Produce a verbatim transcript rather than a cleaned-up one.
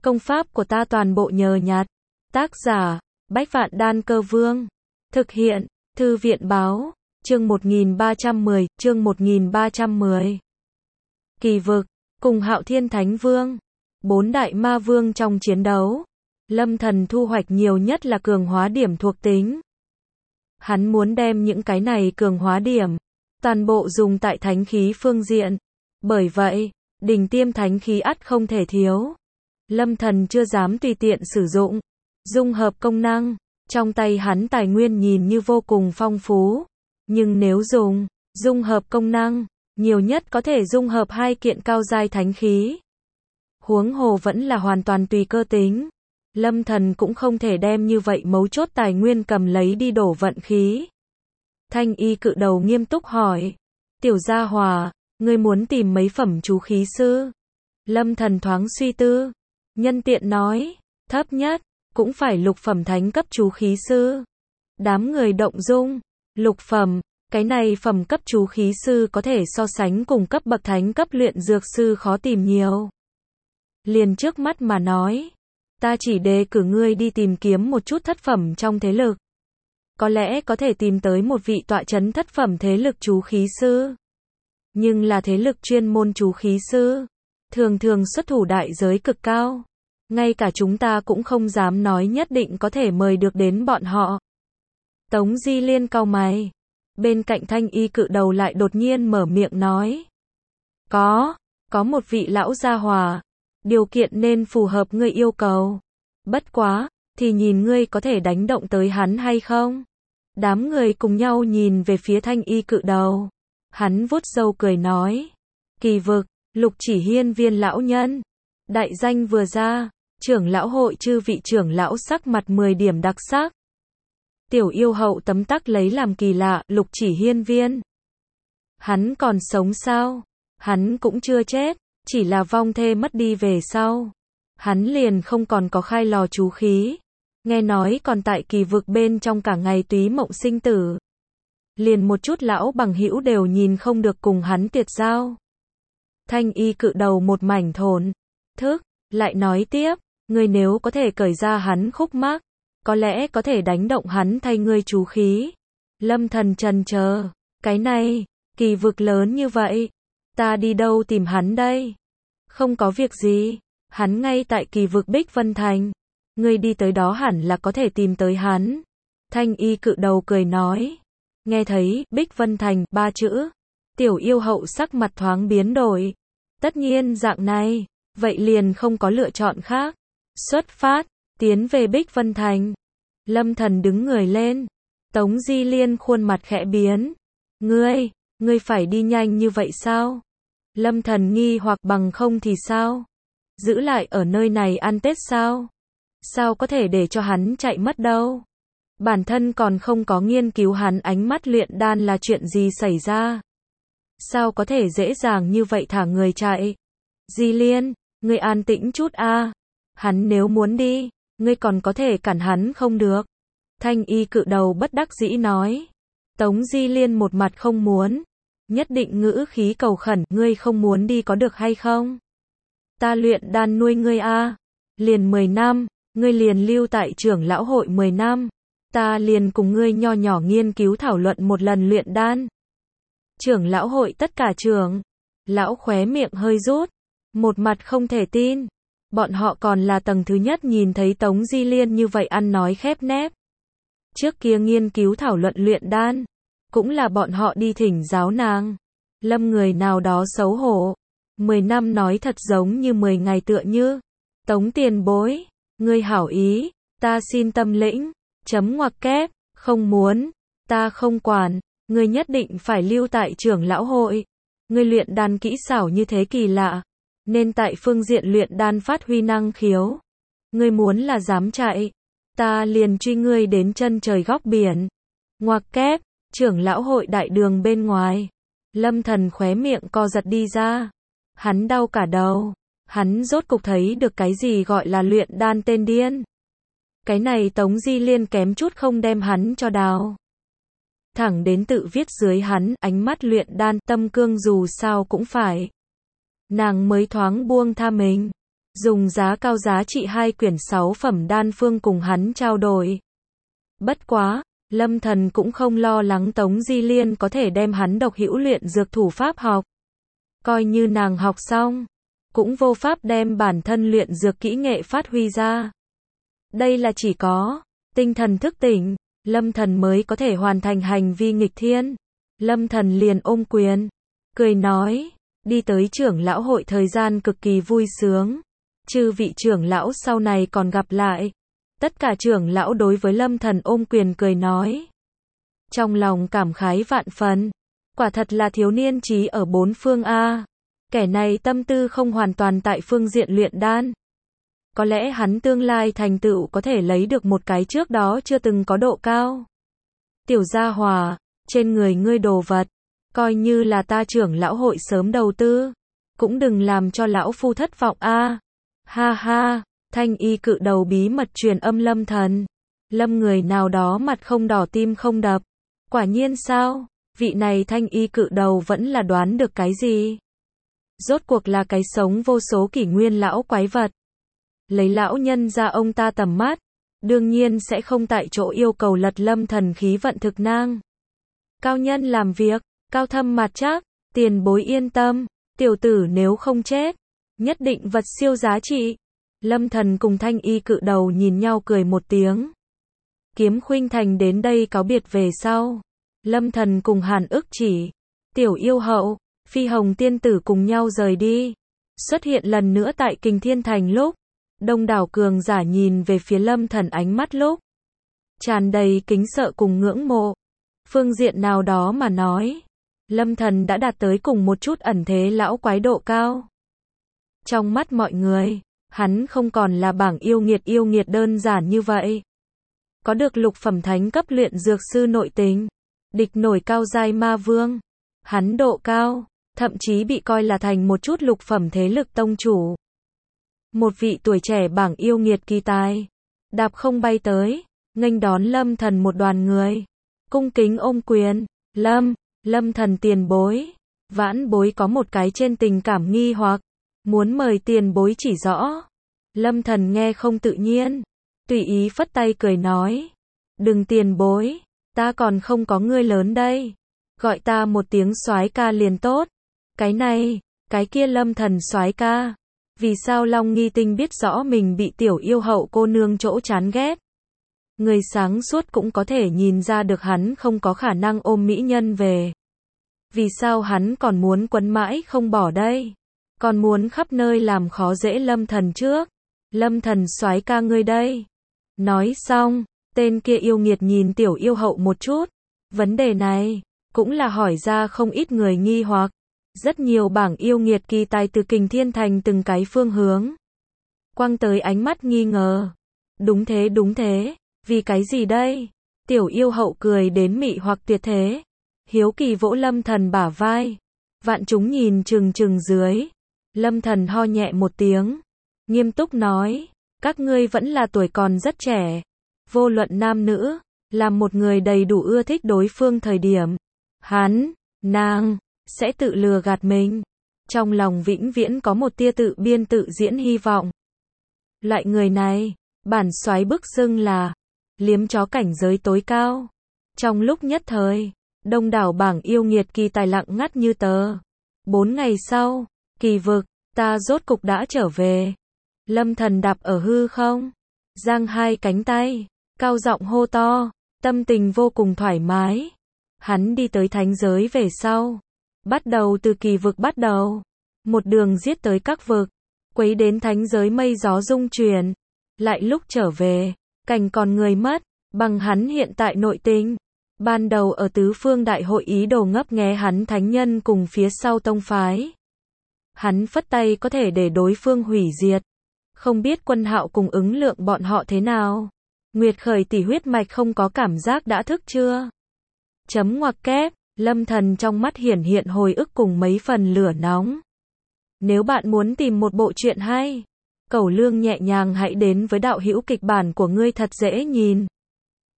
Công pháp của ta toàn bộ nhờ nhặt. Tác giả, Bách Vạn Đan Cơ Vương. Thực hiện, Thư viện Báo. Chương một nghìn ba trăm mười, chương một nghìn ba trăm mười. Kỳ vực, cùng Hạo Thiên Thánh Vương. Bốn đại ma vương trong chiến đấu. Lâm Thần thu hoạch nhiều nhất là cường hóa điểm thuộc tính. Hắn muốn đem những cái này cường hóa điểm, toàn bộ dùng tại thánh khí phương diện. Bởi vậy, đỉnh tiêm thánh khí ắt không thể thiếu. Lâm Thần chưa dám tùy tiện sử dụng. Dung hợp công năng, trong tay hắn tài nguyên nhìn như vô cùng phong phú. Nhưng nếu dùng, dung hợp công năng, nhiều nhất có thể dung hợp hai kiện cao giai thánh khí. Huống hồ vẫn là hoàn toàn tùy cơ tính. Lâm Thần cũng không thể đem như vậy mấu chốt tài nguyên cầm lấy đi đổ vận khí. Thanh y cự đầu nghiêm túc hỏi. Tiểu gia hòa, ngươi muốn tìm mấy phẩm chú khí sư? Lâm Thần thoáng suy tư. Nhân tiện nói, thấp nhất, cũng phải lục phẩm thánh cấp chú khí sư. Đám người động dung. Lục phẩm, cái này phẩm cấp chú khí sư có thể so sánh cùng cấp bậc thánh cấp luyện dược sư khó tìm nhiều. Liền trước mắt mà nói, ta chỉ đề cử ngươi đi tìm kiếm một chút thất phẩm trong thế lực. Có lẽ có thể tìm tới một vị tọa chấn thất phẩm thế lực chú khí sư. Nhưng là thế lực chuyên môn chú khí sư, thường thường xuất thủ đại giới cực cao. Ngay cả chúng ta cũng không dám nói nhất định có thể mời được đến bọn họ. Tống Di Liên cau mày. Bên cạnh thanh y cự đầu lại đột nhiên mở miệng nói. Có, có một vị lão gia hòa. Điều kiện nên phù hợp ngươi yêu cầu. Bất quá, thì nhìn ngươi có thể đánh động tới hắn hay không? Đám người cùng nhau nhìn về phía thanh y cự đầu. Hắn vuốt râu cười nói. Kỳ vực, Lục Chỉ Hiên Viên lão nhân. Đại danh vừa ra, trưởng lão hội chư vị trưởng lão sắc mặt mười điểm đặc sắc. Tiểu yêu hậu tấm tắc lấy làm kỳ lạ, Lục Chỉ Hiên Viên. Hắn còn sống sao? Hắn cũng chưa chết, chỉ là vong thê mất đi về sau. Hắn liền không còn có khai lò chú khí. Nghe nói còn tại kỳ vực bên trong cả ngày túy mộng sinh tử. Liền một chút lão bằng hữu đều nhìn không được cùng hắn tiệt giao. Thanh y cự đầu một mảnh thốn thức, lại nói tiếp, ngươi nếu có thể cởi ra hắn khúc mắc, có lẽ có thể đánh động hắn thay ngươi chú khí. Lâm Thần chần chờ, cái này, kỳ vực lớn như vậy, ta đi đâu tìm hắn đây? Không có việc gì, hắn ngay tại kỳ vực Bích Vân Thành, ngươi đi tới đó hẳn là có thể tìm tới hắn. Thanh y cự đầu cười nói, nghe thấy Bích Vân Thành ba chữ, tiểu yêu hậu sắc mặt thoáng biến đổi. Tất nhiên dạng này, vậy liền không có lựa chọn khác. Xuất phát, tiến về Bích Vân Thành. Lâm Thần đứng người lên. Tống Di Liên khuôn mặt khẽ biến. Ngươi, ngươi phải đi nhanh như vậy sao? Lâm Thần nghi hoặc bằng không thì sao? Giữ lại ở nơi này ăn Tết sao? Sao có thể để cho hắn chạy mất đâu? Bản thân còn không có nghiên cứu hắn ánh mắt luyện đan là chuyện gì xảy ra? Sao có thể dễ dàng như vậy thả người chạy? Di Liên, ngươi an tĩnh chút a. Hắn nếu muốn đi, ngươi còn có thể cản hắn không được. Thanh y cự đầu bất đắc dĩ nói. Tống Di Liên một mặt không muốn. Nhất định ngữ khí cầu khẩn, ngươi không muốn đi có được hay không? Ta luyện đan nuôi ngươi a. Liền mười năm, ngươi liền lưu tại trưởng lão hội mười năm. Ta liền cùng ngươi nho nhỏ nghiên cứu thảo luận một lần luyện đan. Trưởng lão hội tất cả trưởng. Lão khóe miệng hơi rút. Một mặt không thể tin. Bọn họ còn là tầng thứ nhất nhìn thấy Tống Di Liên như vậy ăn nói khép nép. Trước kia nghiên cứu thảo luận luyện đan. Cũng là bọn họ đi thỉnh giáo nàng. Lâm người nào đó xấu hổ. Mười năm nói thật giống như mười ngày tựa như. Tống tiền bối. Ngươi hảo ý. Ta xin tâm lĩnh. Chấm ngoặc kép. Không muốn. Ta không quản. Ngươi nhất định phải lưu tại trưởng lão hội. Ngươi luyện đan kỹ xảo như thế kỳ lạ. Nên tại phương diện luyện đan phát huy năng khiếu. Ngươi muốn là dám chạy. Ta liền truy ngươi đến chân trời góc biển. Ngoặc kép. Trưởng lão hội đại đường bên ngoài. Lâm Thần khóe miệng co giật đi ra. Hắn đau cả đầu. Hắn rốt cục thấy được cái gì gọi là luyện đan tên điên. Cái này Tống Di Liên kém chút không đem hắn cho đào. Thẳng đến tự viết dưới hắn, ánh mắt luyện đan, tâm cương dù sao cũng phải. Nàng mới thoáng buông tha mình. dùng giá cao giá trị hai quyển sáu phẩm đan phương cùng hắn trao đổi. Bất quá, Lâm Thần cũng không lo lắng Tống Di Liên có thể đem hắn độc hữu luyện dược thủ pháp học. Coi như nàng học xong, cũng vô pháp đem bản thân luyện dược kỹ nghệ phát huy ra. Đây là chỉ có tinh thần thức tỉnh, Lâm Thần mới có thể hoàn thành hành vi nghịch thiên. Lâm Thần liền ôm quyền, cười nói, đi tới trưởng lão hội thời gian cực kỳ vui sướng. Chư vị trưởng lão sau này còn gặp lại. Tất cả trưởng lão đối với Lâm Thần ôm quyền cười nói. Trong lòng cảm khái vạn phần. Quả thật là thiếu niên trí ở bốn phương A. Kẻ này tâm tư không hoàn toàn tại phương diện luyện đan. Có lẽ hắn tương lai thành tựu có thể lấy được một cái trước đó chưa từng có độ cao. Tiểu gia hòa, trên người ngươi đồ vật, coi như là ta trưởng lão hội sớm đầu tư. Cũng đừng làm cho lão phu thất vọng A. Ha ha, thanh y cự đầu bí mật truyền âm Lâm Thần. Lâm người nào đó mặt không đỏ tim không đập. Quả nhiên sao, vị này thanh y cự đầu vẫn là đoán được cái gì. Rốt cuộc là cái sống vô số kỷ nguyên lão quái vật. Lấy lão nhân ra ông ta tầm mắt, đương nhiên sẽ không tại chỗ yêu cầu lật Lâm Thần khí vận thực nang. Cao nhân làm việc, cao thâm mặt chắc, tiền bối yên tâm, tiểu tử nếu không chết, nhất định vật siêu giá trị. Lâm Thần cùng thanh y cự đầu nhìn nhau cười một tiếng. Kiếm Khuynh Thành đến đây cáo biệt về sau. Lâm Thần cùng Hàn Ức Chỉ, Tiểu Yêu Hậu, Phi Hồng Tiên Tử cùng nhau rời đi. Xuất hiện lần nữa tại Kình Thiên Thành lúc, đông đảo cường giả nhìn về phía Lâm Thần ánh mắt lúc tràn đầy kính sợ cùng ngưỡng mộ. Phương diện nào đó mà nói, Lâm Thần đã đạt tới cùng một chút ẩn thế lão quái độ cao. Trong mắt mọi người, hắn không còn là bảng yêu nghiệt yêu nghiệt đơn giản như vậy. Có được lục phẩm thánh cấp luyện dược sư nội tình, địch nổi cao giai ma vương. Hắn độ cao, thậm chí bị coi là thành một chút lục phẩm thế lực tông chủ. Một vị tuổi trẻ bảng yêu nghiệt kỳ tài, đạp không bay tới, nghênh đón Lâm Thần một đoàn người, cung kính ôm quyền. Lâm, Lâm Thần tiền bối, vãn bối có một cái trên tình cảm nghi hoặc, muốn mời tiền bối chỉ rõ. Lâm Thần nghe không tự nhiên, tùy ý phất tay cười nói, đừng tiền bối, ta còn không có ngươi lớn đây, gọi ta một tiếng soái ca liền tốt. Cái này, cái kia Lâm Thần soái ca. Vì sao Long Nghi Tinh biết rõ mình bị Tiểu Yêu Hậu cô nương chỗ chán ghét? Người sáng suốt cũng có thể nhìn ra được hắn không có khả năng ôm mỹ nhân về. Vì sao hắn còn muốn quấn mãi không bỏ đây? Còn muốn khắp nơi làm khó dễ Lâm Thần trước? Lâm Thần soái ca ngươi đây. Nói xong, tên kia yêu nghiệt nhìn Tiểu Yêu Hậu một chút. Vấn đề này, cũng là hỏi ra không ít người nghi hoặc. Rất nhiều bảng yêu nghiệt kỳ tài từ Kình Thiên Thành từng cái phương hướng quăng tới ánh mắt nghi ngờ. Đúng thế đúng thế, vì cái gì đây? Tiểu Yêu Hậu cười đến mị hoặc tuyệt thế, hiếu kỳ vỗ Lâm Thần bả vai. Vạn chúng nhìn chừng chừng dưới. Lâm Thần ho nhẹ một tiếng, nghiêm túc nói, các ngươi vẫn là tuổi còn rất trẻ, vô luận nam nữ, làm một người đầy đủ ưa thích đối phương thời điểm, hắn, nàng sẽ tự lừa gạt mình. Trong lòng vĩnh viễn có một tia tự biên tự diễn hy vọng. Loại người này, bản soái bức xưng là liếm chó cảnh giới tối cao. Trong lúc nhất thời, đông đảo bảng yêu nghiệt kỳ tài lặng ngắt như tờ. Bốn ngày sau, kỳ vực, ta rốt cục đã trở về. Lâm Thần đạp ở hư không, giang hai cánh tay, cao giọng hô to, tâm tình vô cùng thoải mái. Hắn đi tới thánh giới về sau, bắt đầu từ kỳ vực bắt đầu, một đường giết tới các vực, quấy đến thánh giới mây gió rung chuyển. Lại lúc trở về, cảnh còn người mất, bằng hắn hiện tại nội tình. Ban đầu ở tứ phương đại hội ý đồ ngấp nghé hắn thánh nhân cùng phía sau tông phái. Hắn phất tay có thể để đối phương hủy diệt. Không biết Quân Hạo cùng ứng lượng bọn họ thế nào. Nguyệt Khởi tỷ huyết mạch không có cảm giác đã thức chưa? Chấm ngoặc kép, Lâm Thần trong mắt hiển hiện hồi ức cùng mấy phần lửa nóng. Nếu bạn muốn tìm một bộ truyện hay, cẩu lương nhẹ nhàng hãy đến với đạo hữu kịch bản của ngươi thật dễ nhìn.